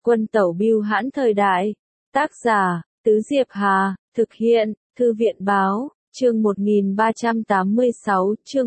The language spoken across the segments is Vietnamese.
Quân tẩu bưu hãn thời đại. Tác giả, Tứ Diệp Hà, thực hiện, Thư viện báo, chương 1386, chương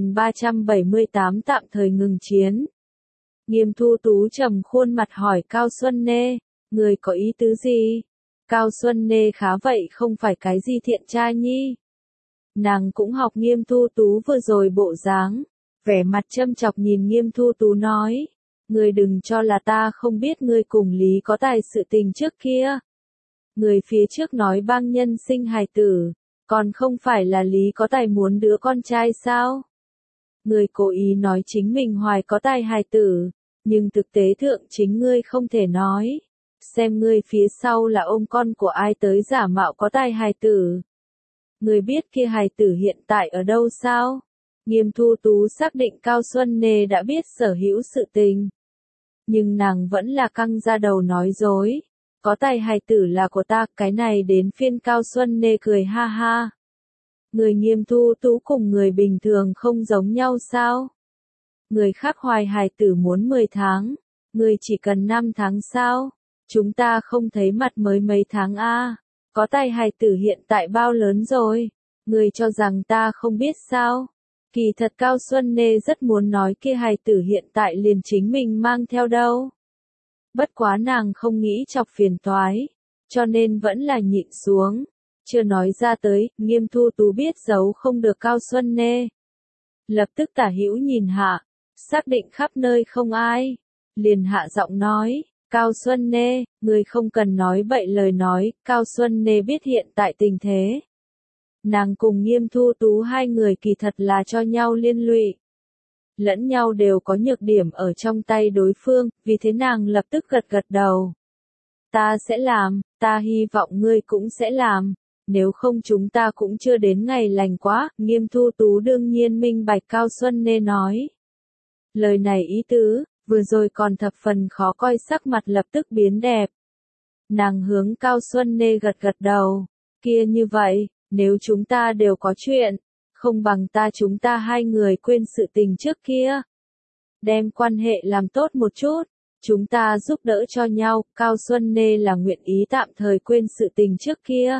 1378 tạm thời ngừng chiến. Nghiêm Thu Tú trầm khuôn mặt hỏi Cao Xuân Nê, người có ý tứ gì? Cao Xuân Nê khá vậy không phải cái gì thiện trai nhi. Nàng cũng học Nghiêm Thu Tú vừa rồi bộ dáng, vẻ mặt châm chọc nhìn Nghiêm Thu Tú nói, người đừng cho là ta không biết ngươi cùng Lý có tài sự tình trước kia. Người phía trước nói bang nhân sinh hài tử, còn không phải là Lý có tài muốn đứa con trai sao? Người cố ý nói chính mình hoài có tài hài tử, nhưng thực tế thượng chính ngươi không thể nói. Xem ngươi phía sau là ôm con của ai tới giả mạo có tài hài tử. Người biết kia hài tử hiện tại ở đâu sao? Nghiêm Thu Tú xác định Cao Xuân Nê đã biết sở hữu sự tình. Nhưng nàng vẫn là căng ra đầu nói dối. Có tài hài tử là của ta, cái này đến phiên Cao Xuân Nê cười ha ha. Người Nghiêm Thu Tú cùng người bình thường không giống nhau sao? Người khác hoài hài tử muốn 10 tháng, người chỉ cần 5 tháng sao? Chúng ta không thấy mặt mới mấy tháng a. Có tài hài tử hiện tại bao lớn rồi? Người cho rằng ta không biết sao? Kỳ thật Cao Xuân Nê rất muốn nói kia hài tử hiện tại liền chính mình mang theo đâu. Bất quá nàng không nghĩ chọc phiền toái, cho nên vẫn là nhịn xuống. Chưa nói ra tới, Nghiêm Thu Tú biết giấu không được Cao Xuân Nê. Lập tức tả hữu nhìn hạ, xác định khắp nơi không ai. Liền hạ giọng nói, Cao Xuân Nê, người không cần nói bậy lời nói, Cao Xuân Nê biết hiện tại tình thế. Nàng cùng Nghiêm Thu Tú hai người kỳ thật là cho nhau liên lụy. Lẫn nhau đều có nhược điểm ở trong tay đối phương, vì thế nàng lập tức gật gật đầu. Ta sẽ làm, ta hy vọng ngươi cũng sẽ làm. Nếu không chúng ta cũng chưa đến ngày lành quá, Nghiêm Thu Tú đương nhiên minh bạch Cao Xuân Nê nói. Lời này ý tứ, vừa rồi còn thập phần khó coi sắc mặt lập tức biến đẹp. Nàng hướng Cao Xuân Nê gật gật đầu, kia như vậy, nếu chúng ta đều có chuyện, không bằng chúng ta hai người quên sự tình trước kia. Đem quan hệ làm tốt một chút, chúng ta giúp đỡ cho nhau, Cao Xuân Nê là nguyện ý tạm thời quên sự tình trước kia.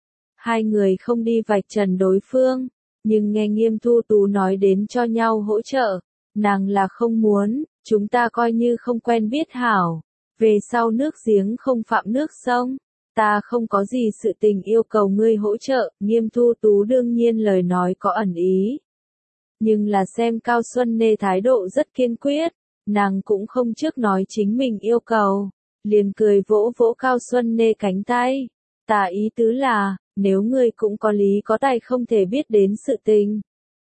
Hai người không đi vạch trần đối phương, nhưng nghe Nghiêm Thu Tú nói đến cho nhau hỗ trợ, nàng là không muốn, chúng ta coi như không quen biết hảo, về sau nước giếng không phạm nước sông, ta không có gì sự tình yêu cầu ngươi hỗ trợ, Nghiêm Thu Tú đương nhiên lời nói có ẩn ý. Nhưng là xem Cao Xuân Nê thái độ rất kiên quyết, nàng cũng không trước nói chính mình yêu cầu, liền cười vỗ vỗ Cao Xuân Nê cánh tay, ta ý tứ là, nếu ngươi cũng có lý có tài không thể biết đến sự tình.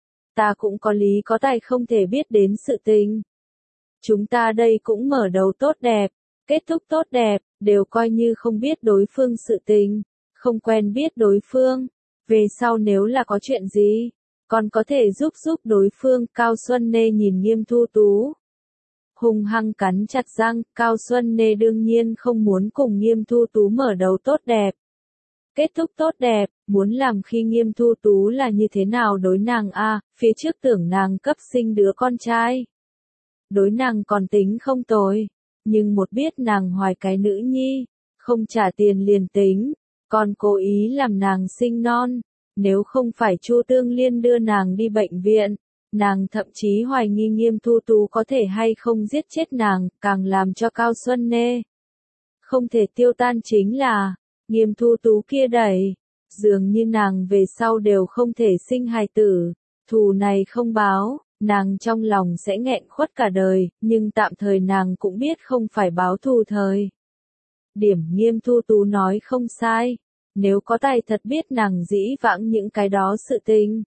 Ta cũng có lý có tài không thể biết đến sự tình. Chúng ta đây cũng mở đầu tốt đẹp, kết thúc tốt đẹp, đều coi như không biết đối phương sự tình, không quen biết đối phương. Về sau nếu là có chuyện gì, còn có thể giúp đối phương. Cao Xuân Nê nhìn Nghiêm Thu Tú, hung hăng cắn chặt răng, Cao Xuân Nê đương nhiên không muốn cùng Nghiêm Thu Tú mở đầu tốt đẹp. Kết thúc tốt đẹp, muốn làm khi Nghiêm Thu Tú là như thế nào đối nàng a, phía trước tưởng nàng cấp sinh đứa con trai. Đối nàng còn tính không tồi, nhưng một biết nàng hoài cái nữ nhi, không trả tiền liền tính, còn cố ý làm nàng sinh non, nếu không phải Chu Tương Liên đưa nàng đi bệnh viện, nàng thậm chí hoài nghi Nghiêm Thu Tú có thể hay không giết chết nàng, càng làm cho Cao Xuân Nê không thể tiêu tan chính là Nghiêm Thu Tú kia đẩy, dường như nàng về sau đều không thể sinh hài tử, thù này không báo, nàng trong lòng sẽ nghẹn khuất cả đời, nhưng tạm thời nàng cũng biết không phải báo thù thời. Điểm Nghiêm Thu Tú nói không sai, nếu có tài thật biết nàng dĩ vãng những cái đó sự tình,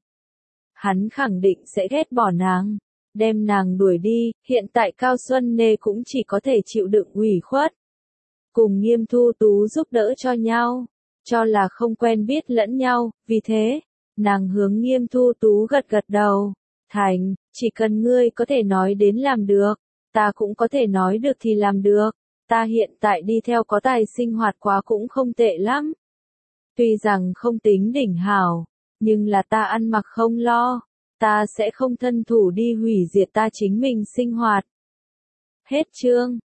hắn khẳng định sẽ ghét bỏ nàng, đem nàng đuổi đi, hiện tại Cao Xuân Nê cũng chỉ có thể chịu đựng ủy khuất. Cùng Nghiêm Thu Tú giúp đỡ cho nhau, cho là không quen biết lẫn nhau, vì thế, nàng hướng Nghiêm Thu Tú gật gật đầu, thành, chỉ cần ngươi có thể nói đến làm được, ta cũng có thể nói được thì làm được, ta hiện tại đi theo có tài sinh hoạt quá cũng không tệ lắm. Tuy rằng không tính đỉnh hảo, nhưng là ta ăn mặc không lo, ta sẽ không thân thủ đi hủy diệt ta chính mình sinh hoạt. Hết chương.